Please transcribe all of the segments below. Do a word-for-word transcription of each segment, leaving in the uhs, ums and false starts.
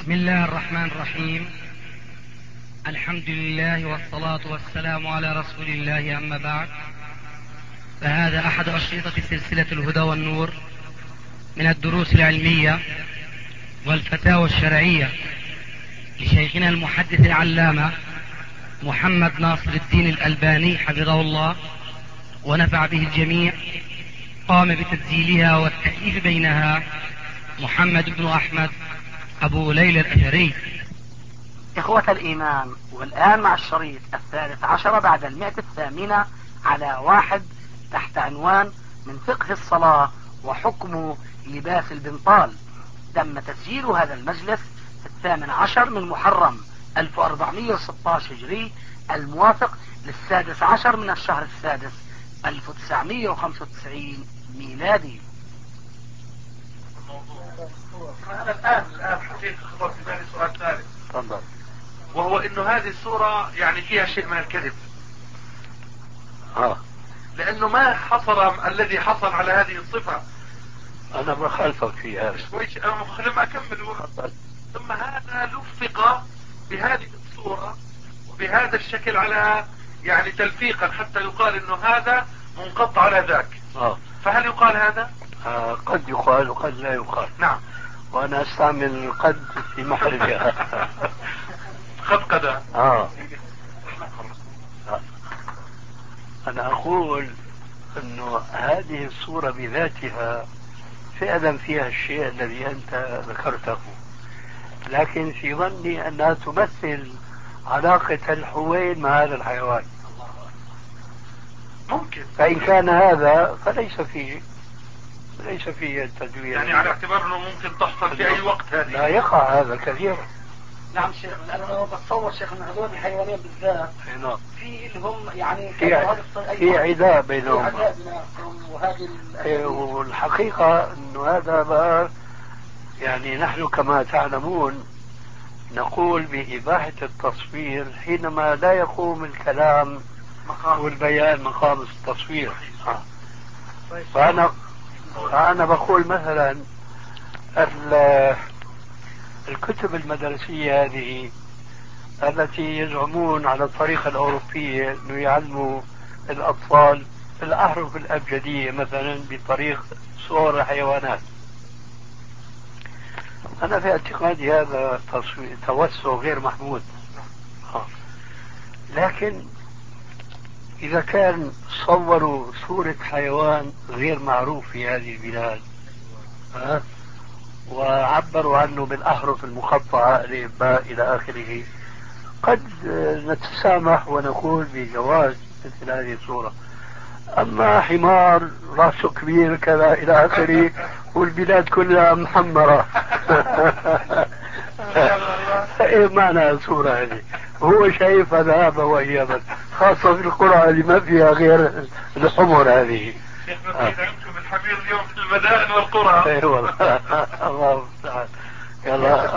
بسم الله الرحمن الرحيم. الحمد لله والصلاة والسلام على رسول الله، أما بعد، فهذا أحد أشرطة سلسلة الهدى والنور من الدروس العلمية والفتاوى الشرعية لشيخنا المحدث العلامة محمد ناصر الدين الألباني حفظه الله ونفع به الجميع. قام بتسجيلها والتأليف بينها محمد بن أحمد أبو ليلى الأثري. إخوة الإيمان، والآن مع الشريط الثالث عشر بعد المئة الثامنة على واحد تحت عنوان من فقه الصلاة وحكم لباس البنطال. تم تسجيل هذا المجلس في الثامن عشر من محرم ألف وأربعمئة وستة عشر هجري، الموافق للسادس عشر من الشهر السادس ألف وتسعمئة وخمسة وتسعين ميلادي. أنا الآن الآن حقيقة خطر في بالي سؤال ثالث، تفضل. وهو إنه هذه السورة يعني فيها شيء من الكذب. اه لأنه ما حصل الذي حصل على هذه الصفة. أنا بخالفك في هذا. شويش أنا لما أكمل. ثم هذا لفق بهذه الصورة وبهذا الشكل على يعني تلفيقا حتى يقال إنه هذا منقطع على ذاك. اه فهل يقال هذا؟ آه قد يقال وقد لا يقال. نعم. وأنا أستعمل قد في محلها. قد قد آه. آه. أنا أقول أنه هذه الصورة بذاتها فعلا فيها الشيء الذي أنت ذكرته، لكن في ظني أنها تمثل علاقة الحوين مع هذا الحيوان. ممكن. فإن كان هذا فليس فيه ليس فيه التدوير، يعني على اعتبار أنه ممكن تحصل في أي وقت هذه. لا يقع هذا كثيرا. نعم شيخ، لأنه بتصور شيخ من هذول الحيوانين بالذات نعم. في لهم يعني في في عداء بينهم. في عداء بينهم وهذه إيه، والحقيقة أنه هذا بقى يعني نحن كما تعلمون نقول بإباحة التصوير حينما لا يقوم الكلام والبيان مقام التصوير. آه. فأنا فأنا بقول مثلا الكتب المدرسية هذه التي يزعمون على الطريقة الأوروبية أنه يعلموا الأطفال الأحرف الأبجدية مثلا بطريق صور الحيوانات، أنا في اعتقادي هذا توسع غير محمود. آه. لكن إذا كان صوروا صورة حيوان غير معروف في هذه البلاد آه. وعبروا عنه بالأحرف المقطعة ألف باء إلى آخره، قد نتسامح ونقول بجواز مثل هذه الصورة. أما حمار رأسه كبير كذا إلى آخره والبلاد كلها محمرة إيه معنى الصورة هذه؟ هو شايف هذا وإيابا، خاصة في القرى اللي ما فيها غير الحمر هذه. شيخ نريد عندكم الحمير اليوم في المدائن والقرى. اي والله. الله المستعان. يلا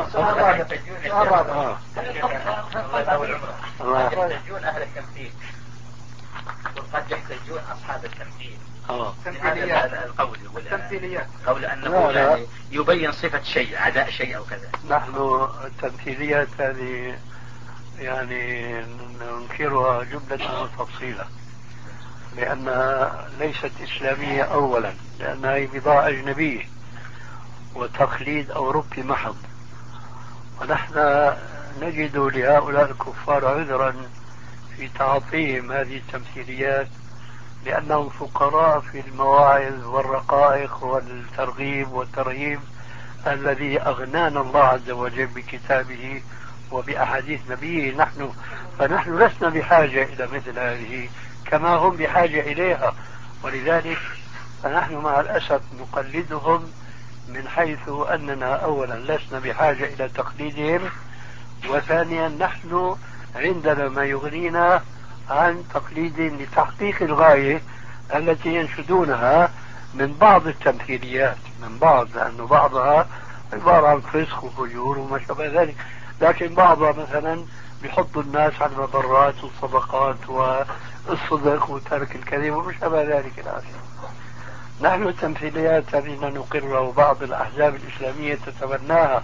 يحتجون أهل التمثيل وقد يحتجون أصحاب التمثيل. هذا القول التمثيليات قول أنه يعني يبين صفة شيء عداء شيء أو كذا. نحن التمثيليات هذه يعني ننكرها جملة وتفصيلا، لأنها ليست إسلامية أولا، لأنها هي بضاعة أجنبية وتقليد أوروبي محض، ونحن نجد لهؤلاء الكفار عذرا في تعاطيهم هذه التمثيليات، لأنهم فقراء في المواعظ والرقائق والترغيب والترهيب الذي أغنانا الله عز وجل بكتابه وبأحاديث نبيه. نحن فنحن لسنا بحاجة إلى مثل هذه كما هم بحاجة إليها، ولذلك فنحن مع الأسف نقلدهم من حيث أننا أولا لسنا بحاجة إلى تقليدهم، وثانيا نحن عندنا ما يغنينا عن تقليد لتحقيق الغاية التي ينشدونها من بعض التمثيليات، من بعض، لأنه بعضها عبارة عن فسق وفجور وما شابه ذلك، لكن بعضها مثلا بيحطوا الناس على المبرات والصدقات والصدق وترك الكذب وما شابه ذلك إلى آخره. نحن التمثيليات التي نقرها وبعض الأحزاب الإسلامية تتبناها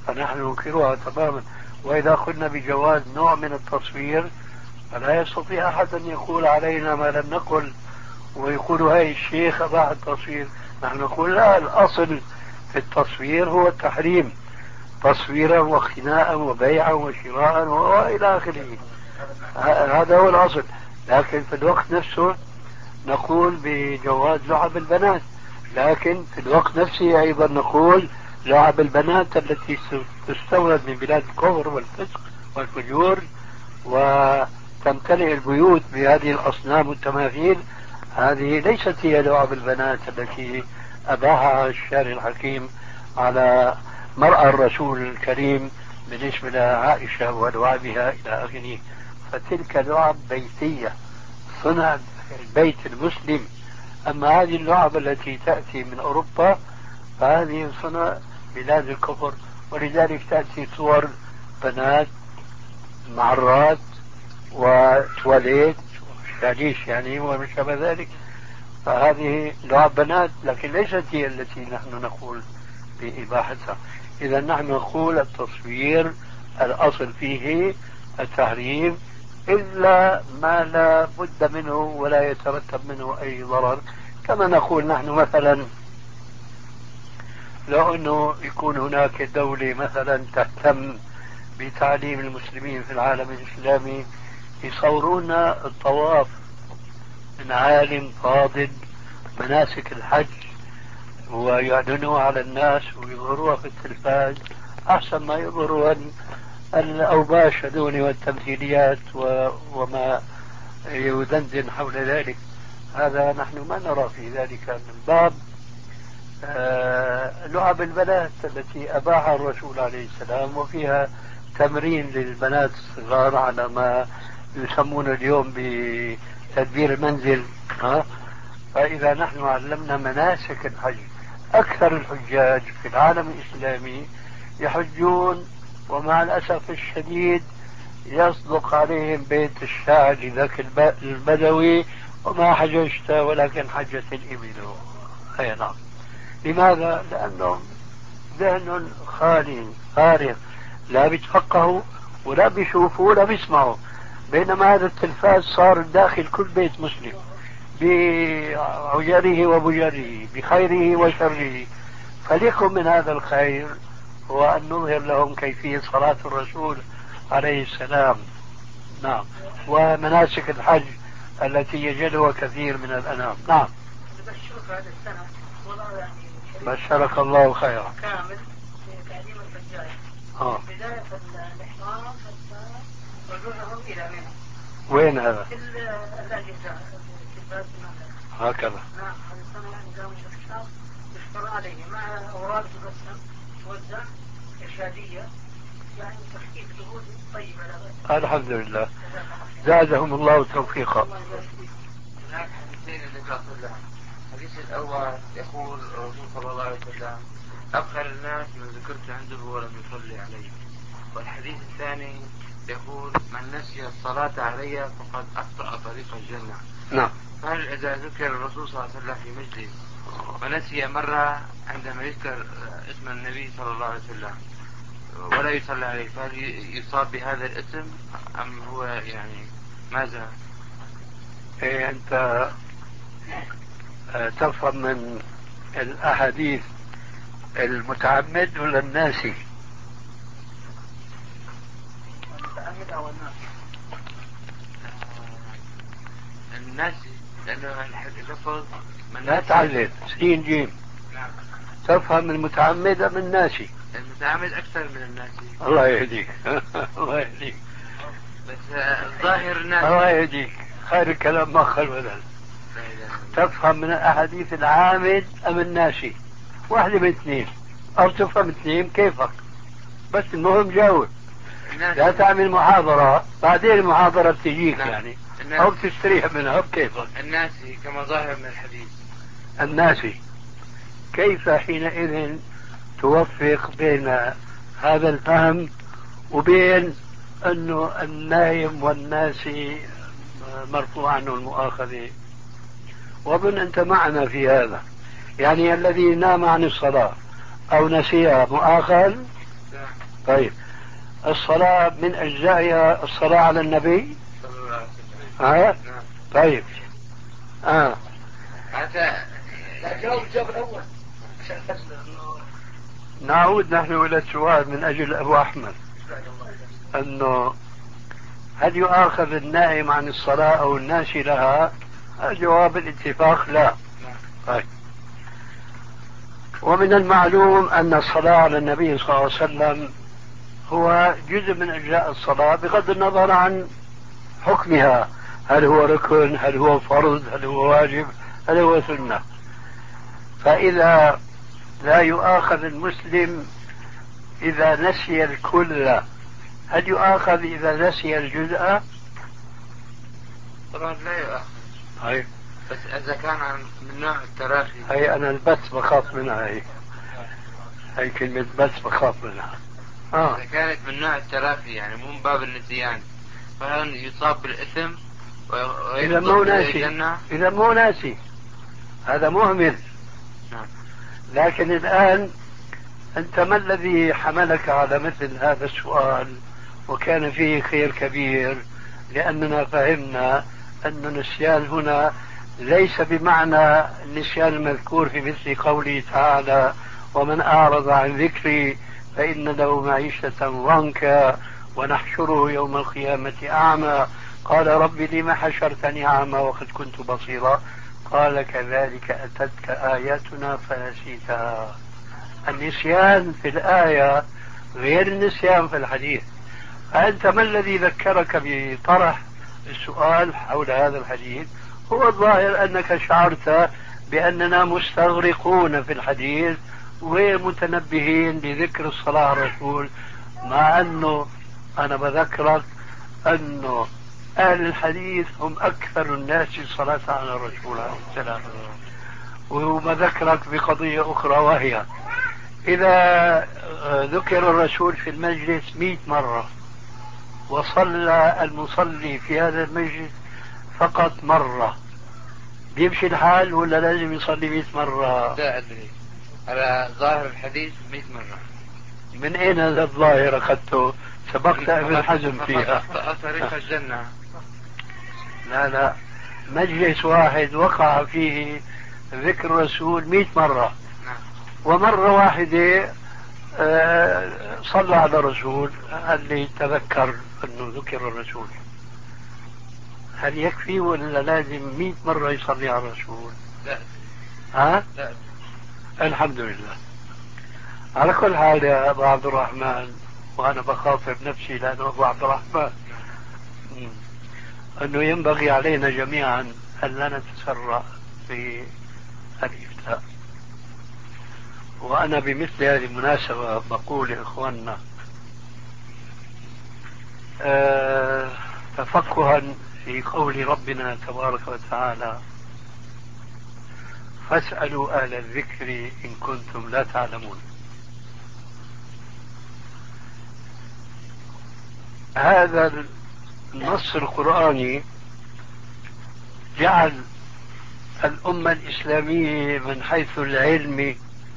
فنحن ننكرها تماما. وإذا قلنا بجواز نوع من التصوير فلا يستطيع أحد أن يقول علينا ما لم نقل ويقول هاي الشيخ أباح التصوير. نحن نقول لا، الأصل في التصوير هو التحريم، تصويرا وخناء وبيعا وشراء وإلى آخره، هذا هو الأصل. لكن في الوقت نفسه نقول بجواز لعب البنات، لكن في الوقت نفسه أيضا نقول لعب البنات التي تستورد من بلاد الكفر والفسق والفجور وتمتلئ البيوت بهذه الأصنام والتماثيل، هذه ليست هي لعب البنات التي أباحها الشارع الحكيم على مرأى الرسول الكريم بالنسبة لعائشة ولعبها إلى آخره. فتلك لعب بيتية صنع البيت المسلم. أما هذه اللعب التي تأتي من أوروبا فهذه صنع بلاد الكفر، ولذلك تأتي صور بنات معرات وتواليت شاليش يعني وما شابه ذلك، فهذه لعب بنات لكن ليست هي التي نحن نقول بإباحتها. إذا نحن نقول التصوير الأصل فيه التحريم إلا ما لا بد منه ولا يترتب منه أي ضرر. كما نقول نحن مثلا لو أنه يكون هناك دولة مثلا تهتم بتعليم المسلمين في العالم الإسلامي يصورون الطواف من عالم فاضل مناسك الحج ويعلنوها على الناس ويظهروها في التلفاز أحسن ما يظهروا الأوباش هذول والتمثيليات وما يدندن حول ذلك. هذا نحن ما نرى في ذلك من باب آه لعب البنات التي أباحها الرسول عليه السلام، وفيها تمرين للبنات الصغار على ما يسمون اليوم بتدبير المنزل. ها؟ فإذا نحن علمنا مناسك الحج، أكثر الحجاج في العالم الإسلامي يحجون ومع الأسف الشديد يصدق عليهم بيت الشاعر ذاك البدوي وما حججت ولكن حجت الإبل. أي نعم. لماذا؟ لأنهم ذهن خالي فارغ، لا بيتفقهوا ولا بيشوفوا ولا بيسمعوا، بينما هذا التلفاز صار داخل كل بيت مسلم بعجره وبجره بخيره وشره. فليكن من هذا الخير هو أن نظهر لهم كيفية صلاة الرسول عليه السلام. نعم. ومناسك الحج التي يجدها كثير من الأنام. نعم. بشرك الله خيرا. كامل في تعليم الحجاج. آه. بداية الإحرام حتى رجوعهم إلى منى. وين هذا؟ في الأجهزة التلفاز هكذا. نعم. هذه السنة يعني قاموا الشخص يشكر عليه مع أوراق تقسم توزع إرشادية يعني تخفيف الجهود طيبة. الحمد لله زادهم الله توفيقا. هناك حديثين للنبي صلى الله عليه وسلم. الحديث الأول يقول الرسول صلى الله عليه وسلم أبخل الناس من ذكرت عنده ولم يصلي عليه. والحديث الثاني يقول من نسي الصلاة علي فقد أخطأ طريق الجنة. نعم. فهل إذا ذكر الرسول صلى الله عليه وسلم في مجلس ونسي مرة عندما يذكر اسم النبي صلى الله عليه وسلم ولا يصلي عليه، فهل يصاب بهذا الاسم أم هو يعني ماذا؟ إيه أنت تفهم من الأحاديث المتعمد ولا الناسي؟ المتعمد أو الناسي؟ الناسي لأنه اللفظ لا تعلل سين جيم. نعم. تفهم المتعمد أم الناسي؟ المتعمد أكثر من الناسي. الله يهديك. الله يهديك. بس الظاهر الناسي. الله يهديك، خير الكلام ما خل بدل. تفهم من الأحاديث العامد أم الناسي؟ واحدة من اثنين، أو تفهم اثنين كيفك، بس المهم جاوب. لا تعمل محاضرة بعدين المحاضرة بتجيك. نعم. يعني الناسي. أو بتستريح منها بكيفك. الناسي كما ظاهر من الحديث. الناسي كيف حينئذ توفق بين هذا الفهم وبين أنه النايم والناسي مرفوع عنه المؤاخذة؟ وظن أنت معنا في هذا، يعني الذي نام عن الصلاة أو نسيها مؤاخذ طيب الصلاة من أجزائها الصلاة على النبي صلى الله عليه وسلم. ها؟ نعم. طيب آه. حتى لا جاوب الجواب الأول. نعود نحن إلى السؤال من أجل أبو أحمد أنه هل يؤاخذ النائم عن الصلاة أو الناسي لها؟ الجواب الاتفاق لا. طيب. ومن المعلوم أن الصلاة على النبي صلى الله عليه وسلم هو جزء من أجزاء الصلاة بغض النظر عن حكمها، هل هو ركن، هل هو فرض، هل هو واجب، هل هو سنة. فإذا لا يؤاخذ المسلم إذا نسي الكل، هل يؤاخذ إذا نسي الجزء؟ طبعا لا يؤاخذ. هاي. بس إذا كان من نوع التراخي. هاي أنا البس بخاف منها، هاي هاي كلمة بس بخاف منها. آه. إذا كانت من نوع التراخي يعني مو من باب النسيان، فهل يصاب بالإثم؟ إذا مو ناسي، إذا مو ناسي هذا مهمل. نعم. لكن الآن أنت ما الذي حملك على مثل هذا السؤال وكان فيه خير كبير؟ لأننا فهمنا أن النسيان هنا ليس بمعنى النسيان المذكور في مثل قوله تعالى ومن أعرض عن ذكري فإن له معيشة ضنكا ونحشره يوم القيامة أعمى قال رب لم حشرتني أعمى وقد كنت بصيرا قال كذلك أتتك آياتنا فنسيتها. النسيان في الآية غير النسيان في الحديث. فأنت ما الذي ذكرك بطرح السؤال حول هذا الحديث؟ هو الظاهر أنك شعرت بأننا مستغرقون في الحديث وغير متنبهين لذكر الصلاة على الرسول، مع أنه أنا بذكرك أنه أهل الحديث هم أكثر الناس صلاة على الرسول عليه السلام. وبذكرك بقضية أخرى وهي إذا ذكر الرسول في المجلس مئة مرة وصلى المصلي في هذا المجلس فقط مرة، بيمشي الحال ولا لازم يصلي مئة مرة؟ لا أدري، على ظاهر الحديث مئة مرة. من أين هذا الظاهر أخذته؟ سبقت ابن حزم فيها. طريق الجنة. لا لا، مجلس واحد وقع فيه ذكر الرسول مئة مرة ومرة واحدة صلى على الرسول اللي تذكر أنه ذكر الرسول، هل يكفي ولا لازم مئة مرة يصلي على الرسول؟ لا. ها؟ لا. الحمد لله. على كل حال يا أبو عبد الرحمن، وأنا بخاطب نفسي لأنه أبو عبد الرحمن، أنه ينبغي علينا جميعا أن لا نتسرع في الإفتاء. وأنا بمثل هذه المناسبة بقول لإخواننا أه تفقها في قول ربنا تبارك وتعالى فاسألوا أهل الذكر إن كنتم لا تعلمون. هذا النص القرآني جعل الأمة الإسلامية من حيث العلم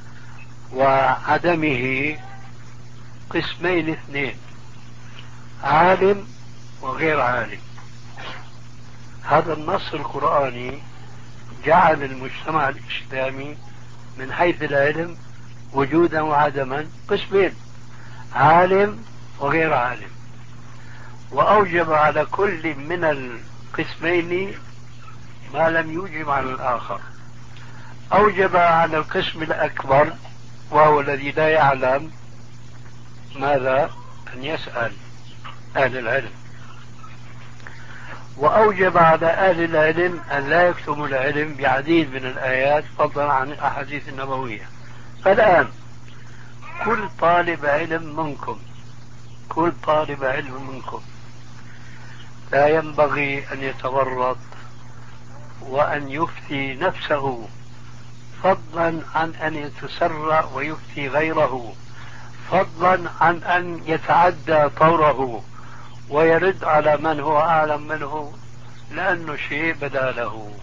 وعدمه قسمين اثنين، عالم وغير عالم. هذا النص القرآني جعل المجتمع الإسلامي من حيث العلم وجودا وعدما قسمين، عالم وغير عالم، وأوجب على كل من القسمين ما لم يوجب على الآخر. أوجب على القسم الأكبر وهو الذي لا يعلم ماذا أن يسأل أهل العلم، وأوجب على أهل العلم أن لا يكتموا العلم بعديد من الآيات فضلا عن الأحاديث النبوية. فالآن كل طالب علم منكم كل طالب علم منكم لا ينبغي أن يتورط وأن يفتي نفسه فضلا عن أن يتسرع ويفتي غيره، فضلا عن أن يتعدى طوره ويرد على من هو أعلم منه لأنه شيء بدا له.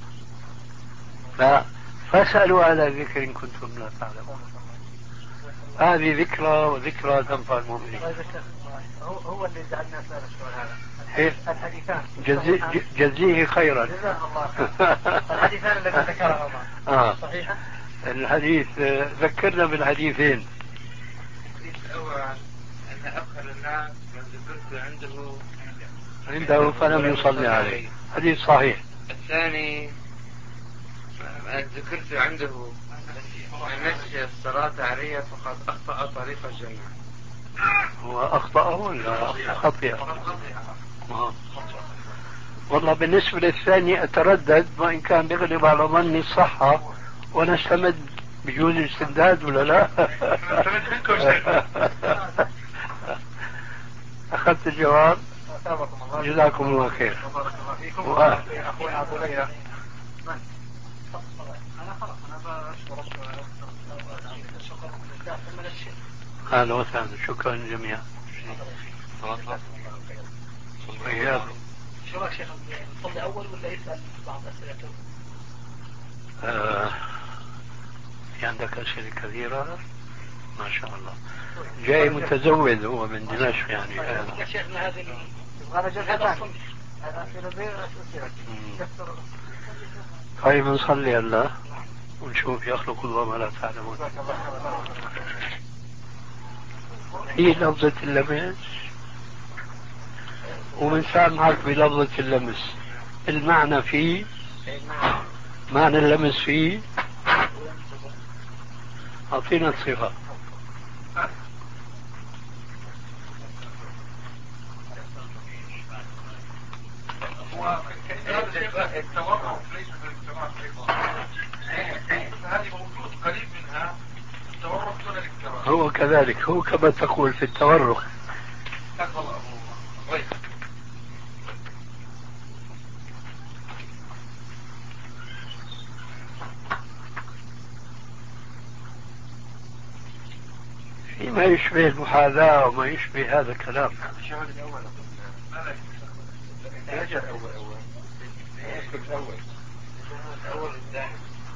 فاسألوا على ذكر إن كنتم لا تعلمون. هذه ذكرى وذكرى تنفع المؤمنين. هو هو اللي جعلنا نسأل السؤال هذا. إيه؟ الحديثان جزي جزيه خيرا. جزاه الله خيرا. الحديثان الذي ذكرهما آه. صحيحة؟ الحديث ذكرنا بالحديثين. الحديث الأول أن أبخل الناس من ذكرت عنده عنده فلم يصلي عليه، حديث صحيح. الثاني من ذكرت عنده من نسي الصلاة علي فقد أخطأ طريق الجنة. هو أخطأه ولا خطئ؟ والله بالنسبة للثاني أتردد، وإن كان بيغلب على ظني الصحة ونستمد بجوز الاستمداد ولا لا؟ أخذت الجواب. جزاكم الله خير. أخونا أبو ليلى. أنا خلاص أنا بشكر الشكر من الشيخ. أهلا وسهلا، شكرا جميعا. شو رأيك شيخ، نصلي أول ولا يسأل بعض أسئلته؟ آه، في عندك أسئلة كثيرة ما شاء الله. جاي متزود هو من دمشق يعني. يا شيخنا هذه أنا جزء طيب نصلي الله ونشوف يخلق الله ما لا تعلمون. هي لفظة اللمس، ومن سامعك بلفظة اللمس المعنى فيه، معنى اللمس فيه، أعطينا الصفة. هو التورع ليس من الاقتراف ايضا، هذه موجود قريب منها التورع دون الاقتراف. هو كذلك، هو كما تقول في التورع. فيما يشبه المحاذاة وما يشبه هذا الكلام. الشهر الأول الدرجة الأول أول الأول الأول الثاني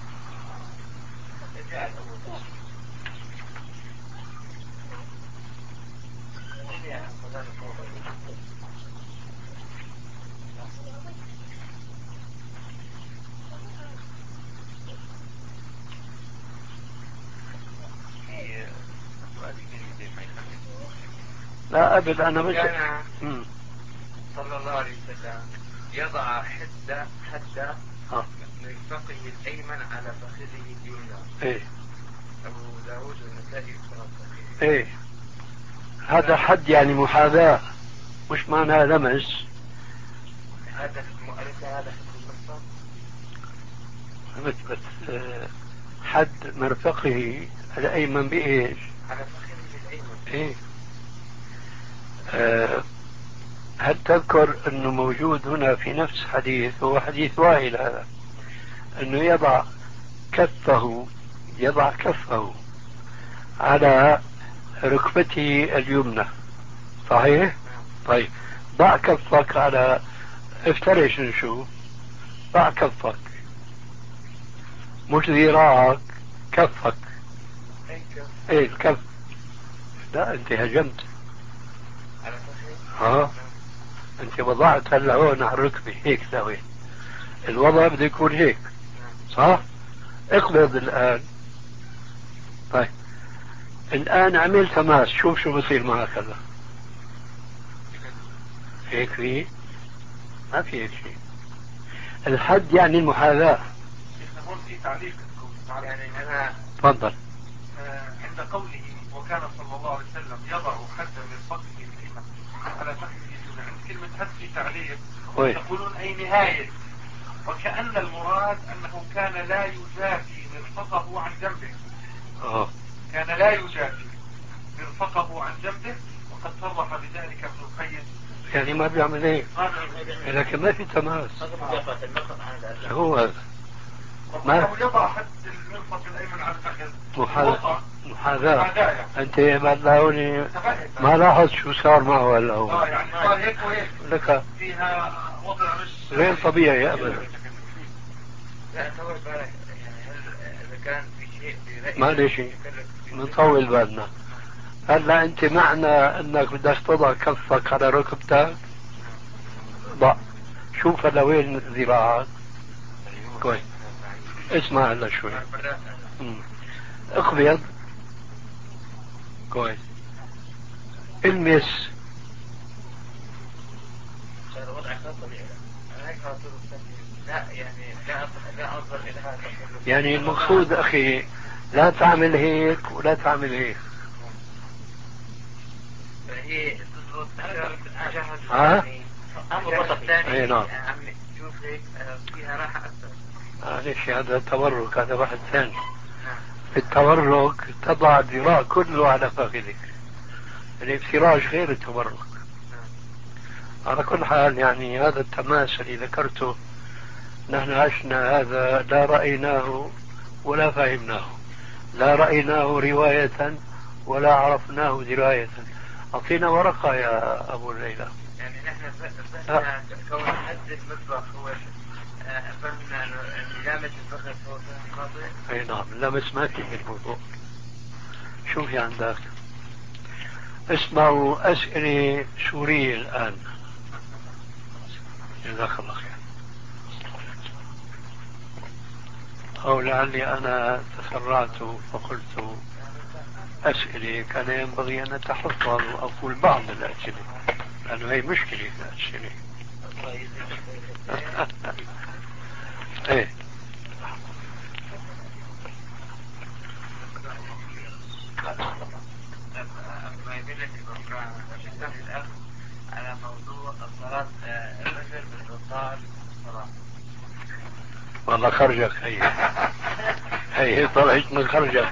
لا أبد أنا مش كان صلى الله عليه وسلم يضع حد حد مرفقه الأيمن على فخذه اليمنى. إيه أبو داود والنسائي في إيه هذا حد يعني محاذاة، مش معناه لمس. هذا المؤلف هذا حد المرفق. بس آه حد مرفقه الأيمن بإيش؟ على فخذه الأيمن. إيه آه هل تذكر أنه موجود هنا في نفس حديث، هو حديث وائل هذا، أنه يضع كفه يضع كفه على ركبته اليمنى، صحيح؟ طيب ضع كفك على، افترش نشوف، ضع كفك مش ذراعك، كفك. ايه الكف. لا انت هجمت. ها انت وضعت هلا هون على الركبة هيك سوي، الوضع بده يكون هيك صح؟ اقبض الان. طيب الان عملت تماس، شوف شو بصير معك هلا. هيك فيه؟ ما في هيك شيء. الحد يعني المحاذاة. هون في تعليق يعني أنا تفضل. عند قوله وكان صلى الله عليه وسلم يضع حد مرفقه الأيمن على فخذه اليمنى، عند كلمة حد في تعليق يقولون أي نهاية، وكأن المراد أنه كان لا يجافي مرفقه عن جنبه. أوه. كان لا يجافي مرفقه عن جنبه، وقد صرح بذلك ابن القيم. يعني ما بيعمل هيك، لكن ما في تماس. هو ما يضع حد المرفق الأيمن على الفخذ محاذاة. محاذاة. أنت بدلاوني ما لاحظ شو صار معه هلا هو. اه يعني صار هيك وهيك. لك فيها وضع مش غير طبيعي أبدا. لا تصور بالك يعني هل إذا كان في شيء في رأيك ما لي شيء. نطول بالنا. هلا انت معنى انك بدك تضع كفك على ركبتك، ضع. شوف هلا وين ذراعك. كويس. اسمع هلا شوي. مم. اقبض. كويس. المس. لا يعني لا لا انظر الى هذا. يعني المقصود اخي لا تعمل هيك ولا تعمل هيك. هي ها؟ امر وسط ثاني. اي نعم. شوف هيك فيها راحه اكثر. معلش هذا تورك، هذا واحد ثاني. في التورك تضع الذراع كله على فخذك. الافتراش غير التورك. على كل حال يعني هذا التماس اللي ذكرته نحن عشنا هذا، لا رأيناه ولا فهمناه، لا رأيناه رواية ولا عرفناه دراية. أعطينا ورقة يا أبو الليلى. يعني نحن فهمنا كون حد المطبخ هو فهمنا أن لامس الفخذ هو فهم خاطئ. أي نعم، لمس ما في بالموضوع. شو في عندك؟ اسمعوا أسئلة سورية الآن. جزاك الله خير. أو لعلي أنا تسرعت فقلت أسئلة كان ينبغي أن أتحفظ وأقول بعض الأسئلة، لأنه هي مشكلة الأسئلة. إيه. ما يدلك القرآن وشكل الأخ على موضوع الصلاة الرجل بالبطال الصلاة. والله خرجك هي هي طلعت من خرجك.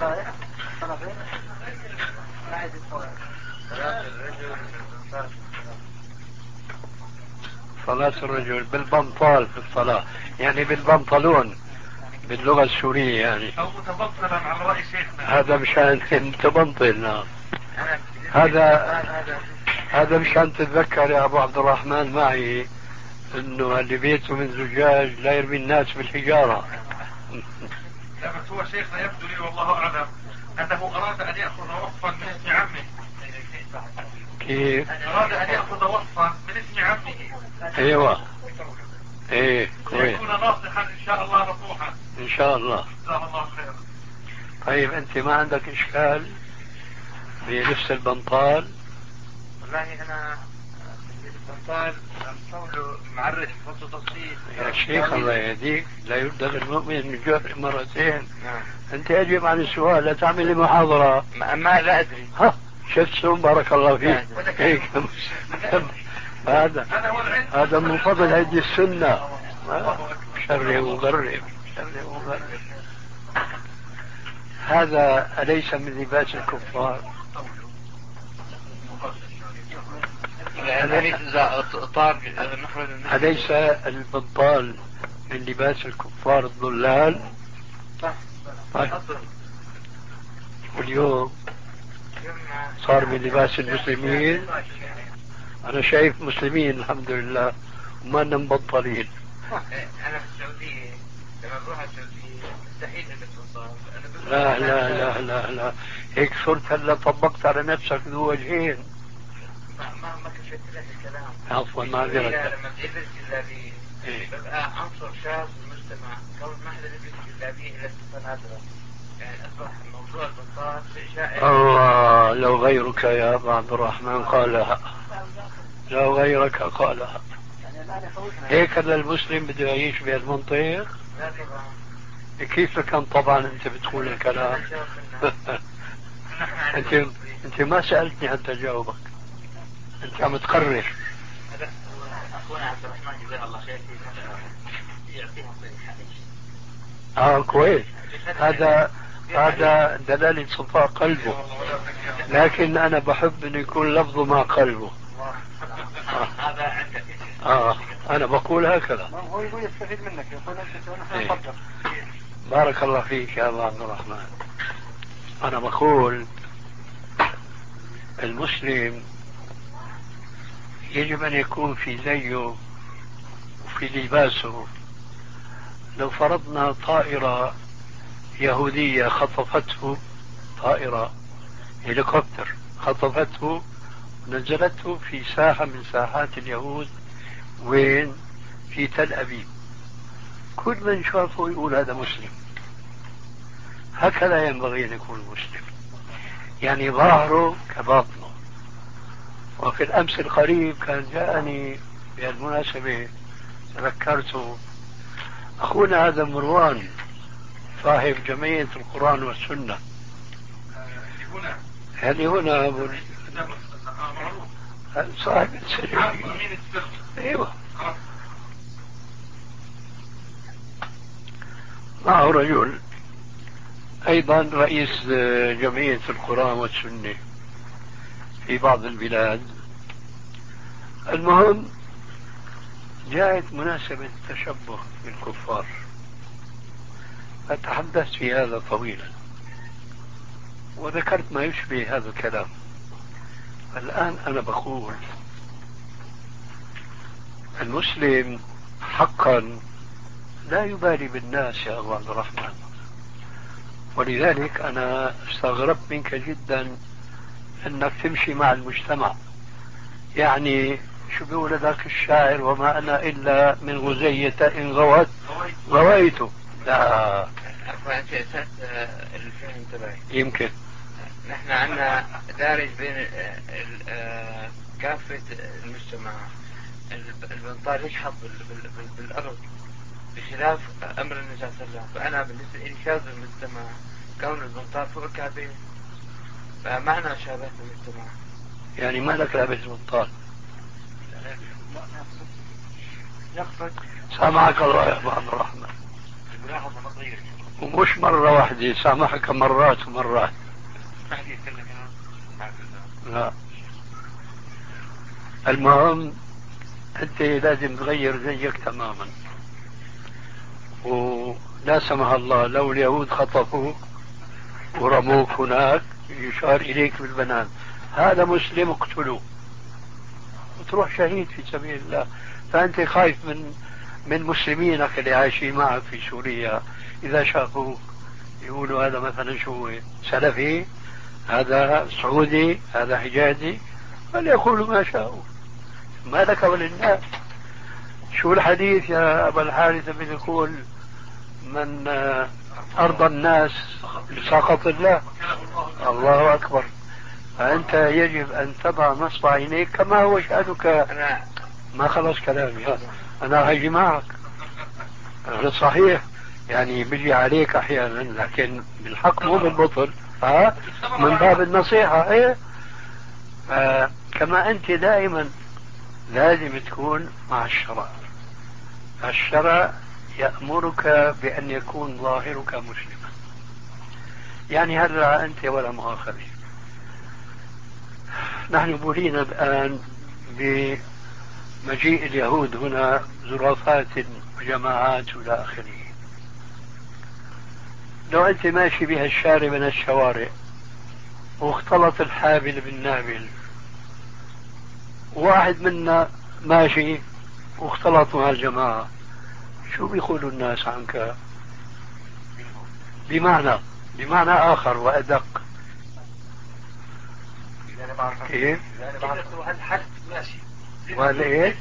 صلاة الرجل بالبنطال في الصلاة، يعني بالبنطلون باللغة السورية يعني. أو متبطلا على رأي شيخنا. هذا مشان متبنطل. نعم. هذا هذا مشان تتذكر يا أبو عبد الرحمن معي إنه اللي بيته من زجاج لا يرمي الناس بالحجارة. لا بس هو شيخنا يبدو لي والله أعلم أنه أراد أن يأخذ وصفا من اسم عمه. كيف؟ أراد أن يأخذ وصفا من اسم عمه. أيوة. إيه كويس. يكون ناصحا إن شاء الله نصوحا. إن شاء الله. جزاه الله خيرا. طيب أنت ما عندك إشكال بلبس البنطال؟ والله أنا البنطال قوله معرف فصل تفصيل. يا شيخ الله يهديك، لا يبدأ المؤمن من جهر مرتين. نعم. أنت أجيب عن السؤال، لا تعمل لي محاضرة. ما, ما لا أدري. ها شفتم بارك الله فيك. هيك هذا هذا من فضل هذه السنة. شر وغرب شر وغرب. هذا أليس من لباس الكفار؟ أليس البنطال من لباس الكفار الضلال؟ طيب. واليوم صار من لباس المسلمين. أنا شايف مسلمين الحمد لله وما مبطلين. أنا في السعودية لما بروح السعودية مستحيل ألبس بنطال. لا لا لا لا لا هيك صرت هلا طبقت على نفسك ذو وجهين. ما ما ما كشفت لك الكلام. عفوا معذرة. لما تلبس جلابية ببقى عنصر شاذ في المجتمع، كون ما حدا يلبس جلابية إلا الستان هذا. يعني أصبح موضوع البنطال شيء شائع. الله لو غيرك يا أبا عبد الرحمن قالها، لو غيرك قالها. هيك هذا المسلم بده يعيش بهالمنطق؟ لا طبعا. كيف كان طبعا انت بتقول الكلام؟ انت انت ما سألتني حتى جاوبك، انت عم تقرر. اخونا عبد الرحمن جزاه الله خير يعطيها صريحة. اه كويس. هذا هذا دلالة صفاء قلبه، لكن انا بحب انه يكون لفظه مع قلبه. هذا عندك. اه انا بقول هكذا. هو يقول يستفيد منك، يقول انت ونحن إيه. نصدق. بارك الله فيك يا أبا عبد الرحمن. أنا بقول المسلم يجب أن يكون في زيه وفي لباسه. لو فرضنا طائرة يهودية خطفته طائرة هليكوبتر خطفته ونزلته في ساحة من ساحات اليهود وين؟ في تل أبيب. كل من شافه يقول هذا مسلم. هكذا ينبغي أن يكون مسلم، يعني ظاهره كباطنه. وفي الأمس القريب كان جاءني بهالمناسبة تذكرته أخونا هذا مروان صاحب جمعية القرآن والسنة هنا يعني هنا أبو صاحب السر. ايوه معه رجل ايضا رئيس جمعية القرآن والسنة في بعض البلاد. المهم جاءت مناسبة التشبه بالكفار فتحدثت في هذا طويلا وذكرت ما يشبه هذا الكلام. الآن أنا بقول المسلم حقا لا يبالي بالناس يا أبو عبد الرحمن، ولذلك أنا استغربت منك جدا أنك تمشي مع المجتمع. يعني شو بيقول ذاك الشاعر وما أنا إلا من غزية إن غوت غويته. لا أفضل أنت أساس الفهم تبعي يمكن نحن عندنا دارج بين كافة المجتمع البنطال يشحط بالأرض بخلاف أمر النبي صلى الله عليه وسلم. فأنا بالنسبة لي شاذ المجتمع كون البنطال فوق الكعبين، فمعنى شابه المجتمع. يعني ما لك لابس بنطال؟ يقصد سامحك الله يا أبو عبد الرحمن، ومش مرة واحدة، سامحك مرات ومرات. لا المهم أنت لازم تغير زيك تماما. ولا سمح الله لو اليهود خطفوك ورموك هناك يشار إليك بالبنان هذا مسلم اقتلوه وتروح شهيد في سبيل الله. فأنت خايف من من مسلمينك اللي عايشين معك في سوريا إذا شافوك يقولوا هذا مثلا شو سلفي، هذا سعودي، هذا حجازي، فليقولوا ما شاءوا، ما لك وللناس. شو الحديث يا أبا الحارث بيقول من أرضى الناس لسخط الله؟ الله أكبر. فأنت يجب أن تضع نصب عينيك كما هو شأنك. أنا ما خلص كلامي، أنا هاجي معك. هذا صحيح، يعني بيجي عليك أحيانا لكن بالحق مو بالبطل، ها من باب النصيحة. إيه آه كما أنت دائما لازم تكون مع الشرع. الشرع يأمرك بأن يكون ظاهرك مسلما. يعني هلا أنت ولا مؤاخذة نحن بولينا الآن بمجيء اليهود هنا زرافات وجماعات وإلى آخره. لو أنت ماشي بها الشارع من الشوارع واختلط الحابل بالنابل، واحد منا ماشي واختلط مع الجماعة، شو بيقولوا الناس عنك؟ بمعنى بمعنى آخر وأدق. كيف؟ ولا إيه؟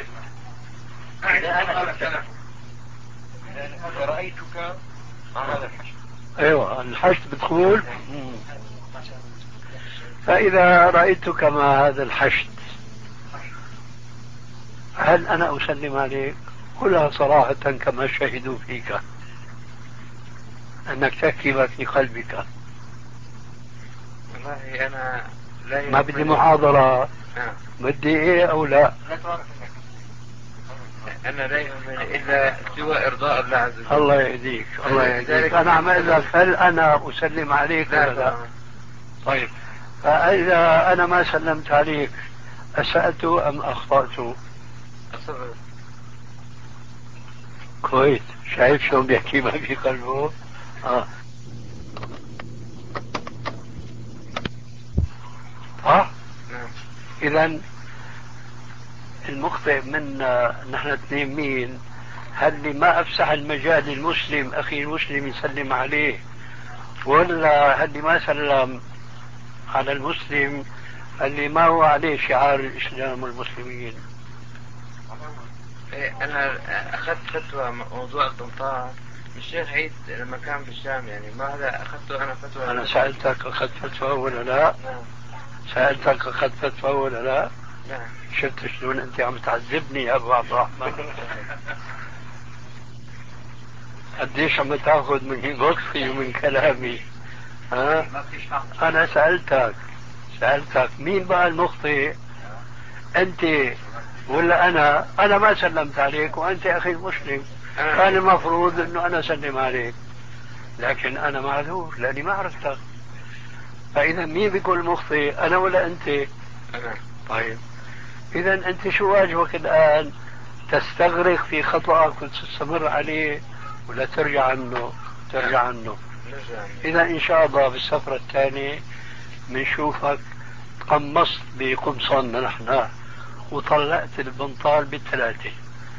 إذا أنا رأيتك مع هذا الحشد. أيوة الحشد بتقول. فإذا رأيتك مع هذا الحشد هل أنا أسلم عليك؟ قلها صراحة كما شهدوا فيك أنك تكتب في قلبك. والله أنا لا ما بدي محاضرة. نعم. بدي إيه أو لا؟ أنا لا يهمني إلا سوى إرضاء الله عز وجل. الله يهديك الله يهديك. أنا عم أقول لك هل أنا أسلم عليك ولا لا؟ طيب فإذا أنا ما سلمت عليك أسأت أم أخطأت؟ أصبر. كويس. شايف شلون بيحكي ما في قلبه؟ آه. آه. نعم. إذا المخطئ منا نحن اثنين مين؟ هل ما أفسح المجال للمسلم أخي المسلم يسلم عليه ولا اللي ما سلم على المسلم اللي ما هو عليه شعار الإسلام والمسلمين؟ أنا أخذت فتوى موضوع القنطار من الشيخ عيد لما كان بالشام، يعني ما هذا أخذته أنا فتوى. أنا سألتك أخذت فتوى ولا لا؟ نعم. سألتك أخذت فتوى ولا لا؟ نعم. شفت شلون أنت عم تعذبني يا أبو عبد الرحمن؟ قديش عم تاخذ من لطفي ومن كلامي؟ ها؟ أنا سألتك سألتك مين بقى المخطئ؟ أنت ولا أنا؟ أنا ما سلمت عليك وأنت أخي المسلم، كان المفروض أنه أنا أسلم عليك، لكن أنا معذور لأني ما عرفتك. فإذا مين بيكون مخطئ، أنا ولا أنت؟ أنا. طيب إذا أنت شو واجبك الآن؟ تستغرق في خطأك وتستمر عليه ولا ترجع عنه؟ ترجع عنه. إذا إن شاء الله بالسفرة الثانية بنشوفك قمصت بقمصاننا نحن وطلعت البنطال بالثلاثة.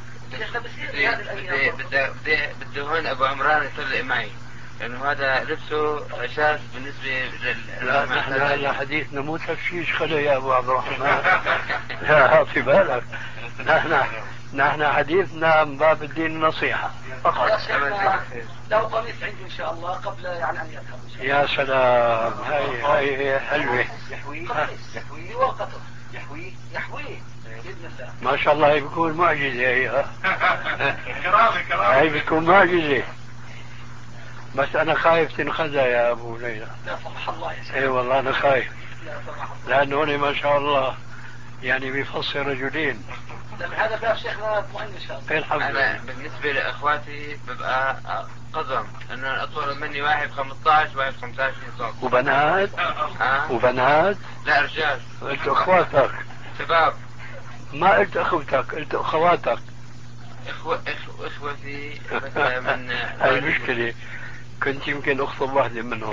بدي هون أبو عمران يطلع معي لأنه هذا لبسه شاذ بالنسبة لل. لا نحن هلا حديثنا مو تفشيش خلي يا أبو عبد الرحمن. لا في بالك، نحن نحن حديثنا من باب الدين النصيحة فقط. له قميص عندي إن شاء الله قبل يعني أن يذهب. يا سلام، هاي هاي حلوة. يحوي يحوي ورقته يحوي يحوي بإذن الله. ما شاء الله هي بتكون معجزة هي. كرامة كرامة. هاي بتكون معجزة، بس أنا خايف تنخدع يا أبو ليلى. لا سمح الله يا سيدي. إي والله أنا خايف، لأنه هون ما شاء الله يعني بيفصل رجلين. هذا باب شيخنا اطمئن ان شاء الله. الحمد لله. أنا بالنسبة لإخواتي ببقى قزم أنه أطول مني واحد خمسة عشر واحد خمسة عشر سنة. وبنات؟ أه؟ وبنات؟ لا رجال. قلت أخواتك. شباب. ما قلت أخوتك، قلت أخواتك. إخوة إخوة إخوتي مثلا من. هاي المشكلة، كنت يمكن أخطب واحدة منهم.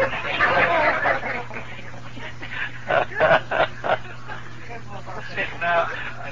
شيخنا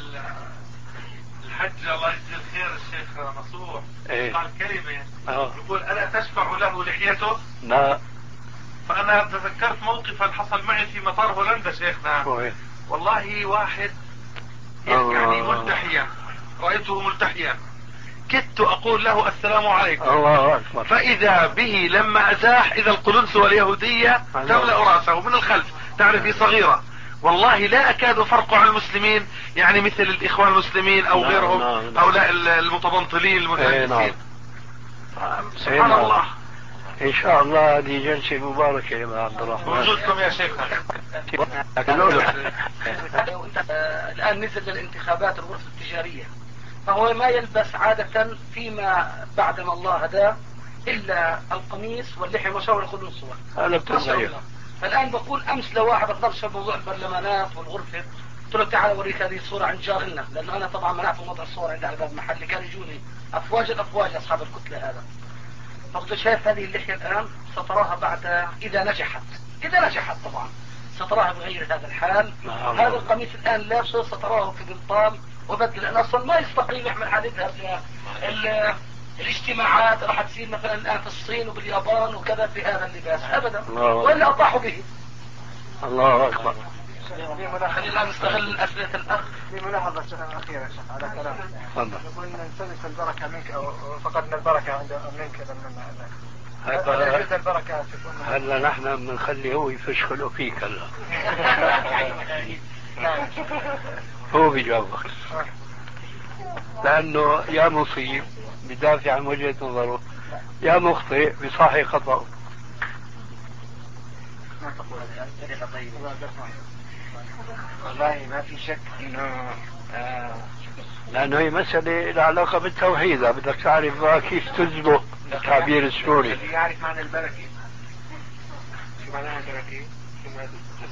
الحج الله يجزيه الخير الشيخ نصوح إيه؟ قال كلمة أوه. يقول ألا تشفع له لحيته؟ لا. فأنا تذكرت موقفا حصل معي في مطار هولندا شيخنا. شوي. والله واحد أوه. يعني ملتحيا، رأيته ملتحيا، كدت أقول له السلام عليكم. الله أكبر. فإذا به لما أزاح إذا القلنس واليهودية تملأ رأسه من الخلف، تعرفي صغيرة، والله لا أكاد أفرق عن المسلمين، يعني مثل الإخوان المسلمين أو نعم غيرهم، نعم. هؤلاء المتبنطلين المتهجسين. نعم. سبحان نعم. الله. إن شاء الله هذه جلسة مباركة يا عبد الرحمن. وجودكم يا شيخنا. الآن نزل للانتخابات الغرفة التجارية، فهو ما يلبس عادة فيما بعدما الله هداه إلا القميص واللحية وشاور يقولون صور. أنا بتغير. فالآن بقول أمس لواحد أقدرش موضوع البرلمانات والغرفة، قلت له تعال أوريك هذه الصورة عند جارنا، لأنه أنا طبعا منعت موضوع الصور عند على باب محلي، كان يجوني أفواج الأفواج أصحاب الكتلة هذا. فقلت شايف هذه اللحية الآن ستراها بعد إذا نجحت، إذا نجحت طبعا ستراها بغير هذا الحال. نعم. هذا القميص الآن لابسه ستراه في بنطال وبدل، لأن أصلا ما يستقيم يحمل حال يذهب الاجتماعات راح تصير مثلا الآن في الصين وباليابان وكذا في هذا اللباس أبدا، وإلا أطاحوا به. الله أكبر. خلينا نستغل أسئلة الأخ. في ملاحظة أخيرة على كلام. تفضل. يقول نلتمس البركة منك أو فقدنا البركة عند منك لما هلا البركة هلا نحن بنخلي هو يفشخله فيك هلا. هو بيجاوبك، لأنه يا مصيب بدافع عن وجهة نظره، يا مخطئ بصحي خطأه. والله ما في شك انه آه لأنه هي مسألة لها علاقة بالتوحيد، بدك تعرف بقى كيف تجبه التعبير السوري. الذي يعرف معنى البركة. شو معنى البركة؟ شو معنى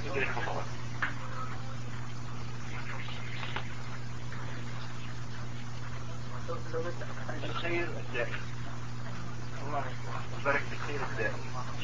الخير الدائم. الله بارك بالخير الدائم.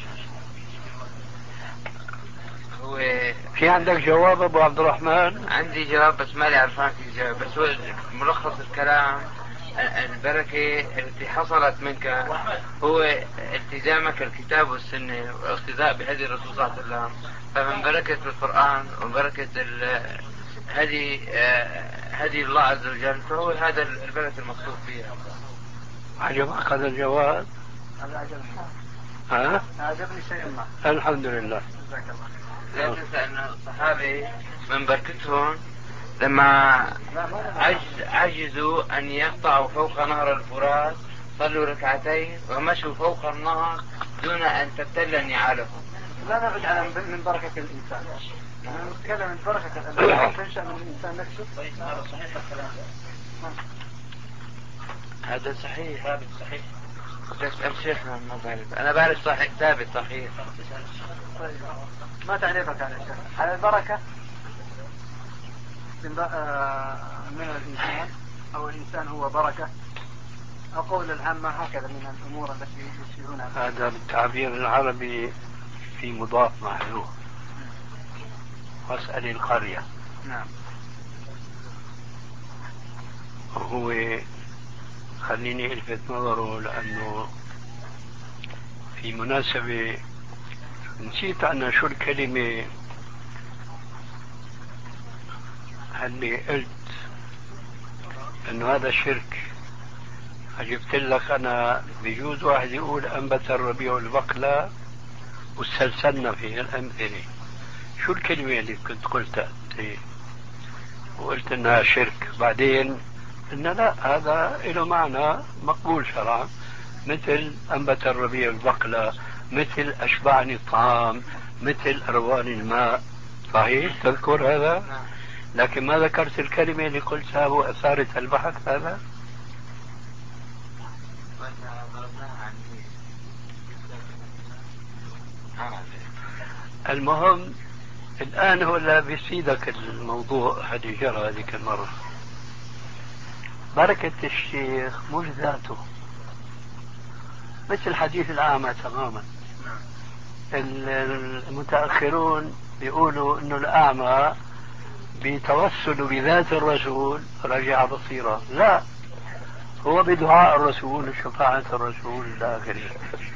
هو في عندك جواب أبو عبد الرحمن؟ عندي جواب بس مالي عرفان في جواب، بس هو ملخص الكلام البركة التي حصلت منك هو التزامك الكتاب والسنة والاقتداء بهدي الرسول صلى الله عليه وسلم. فمن بركة القرآن وبركة هدي هدي الله عز وجل فهو هذا البركة المقصود فيها. عجبك هذا الجواب؟ هذا عجبني. ها؟ عجبني شيء ما. الحمد لله. لا تنسى أن الصحابة من بركتهم لما عجز عجزوا أن يقطعوا فوق نهر الفرات صلوا ركعتين ومشوا فوق النهر دون أن تبتل نعالهم. لا نبعد على من بركة الإنسان. أنا نتكلم من بركة الإنسان تنشأ من الإنسان نفسه. هذا صحيح الكلام. هذا صحيح. ثابت صحيح. تسأل شيخنا ما بعرف. أنا بعرف صحيح ثابت صحيح. ما تعريفك على الشيخ؟ على البركة من الإنسان أو الإنسان هو بركة أو قول العامة هكذا من الأمور التي يشيرونها. هذا التعبير العربي في مضاف محذوف. واسأل القرية. نعم. وهو خليني الفت نظره لأنه في مناسبة نسيت أنا شو الكلمة اللي قلت انه هذا شرك. جبت لك انا بيجوز واحد يقول انبت الربيع البقلة واستلسلنا في الامثله. شو الكلمه اللي كنت قلتها انت وقلت انها شرك؟ بعدين قلنا لا هذا له معنى مقبول شرعا، مثل انبت الربيع البقلة، مثل اشبعني الطعام، مثل اروان الماء. صحيح تذكر هذا؟ لكن ما ذكرت الكلمة اللي قلتها وأثارت البحث هذا. المهم الآن هو لا بيفيدك الموضوع هذه جرى هذيك المرة. بركة الشيخ مش ذاته، مثل حديث الأعمى تماما. المتأخرون بيقولوا إنه الأعمى بتوسل بذات الرسول رجع بصيرا، لا، هو بدعاء الرسول وشفاعة الرسول إلى آخره.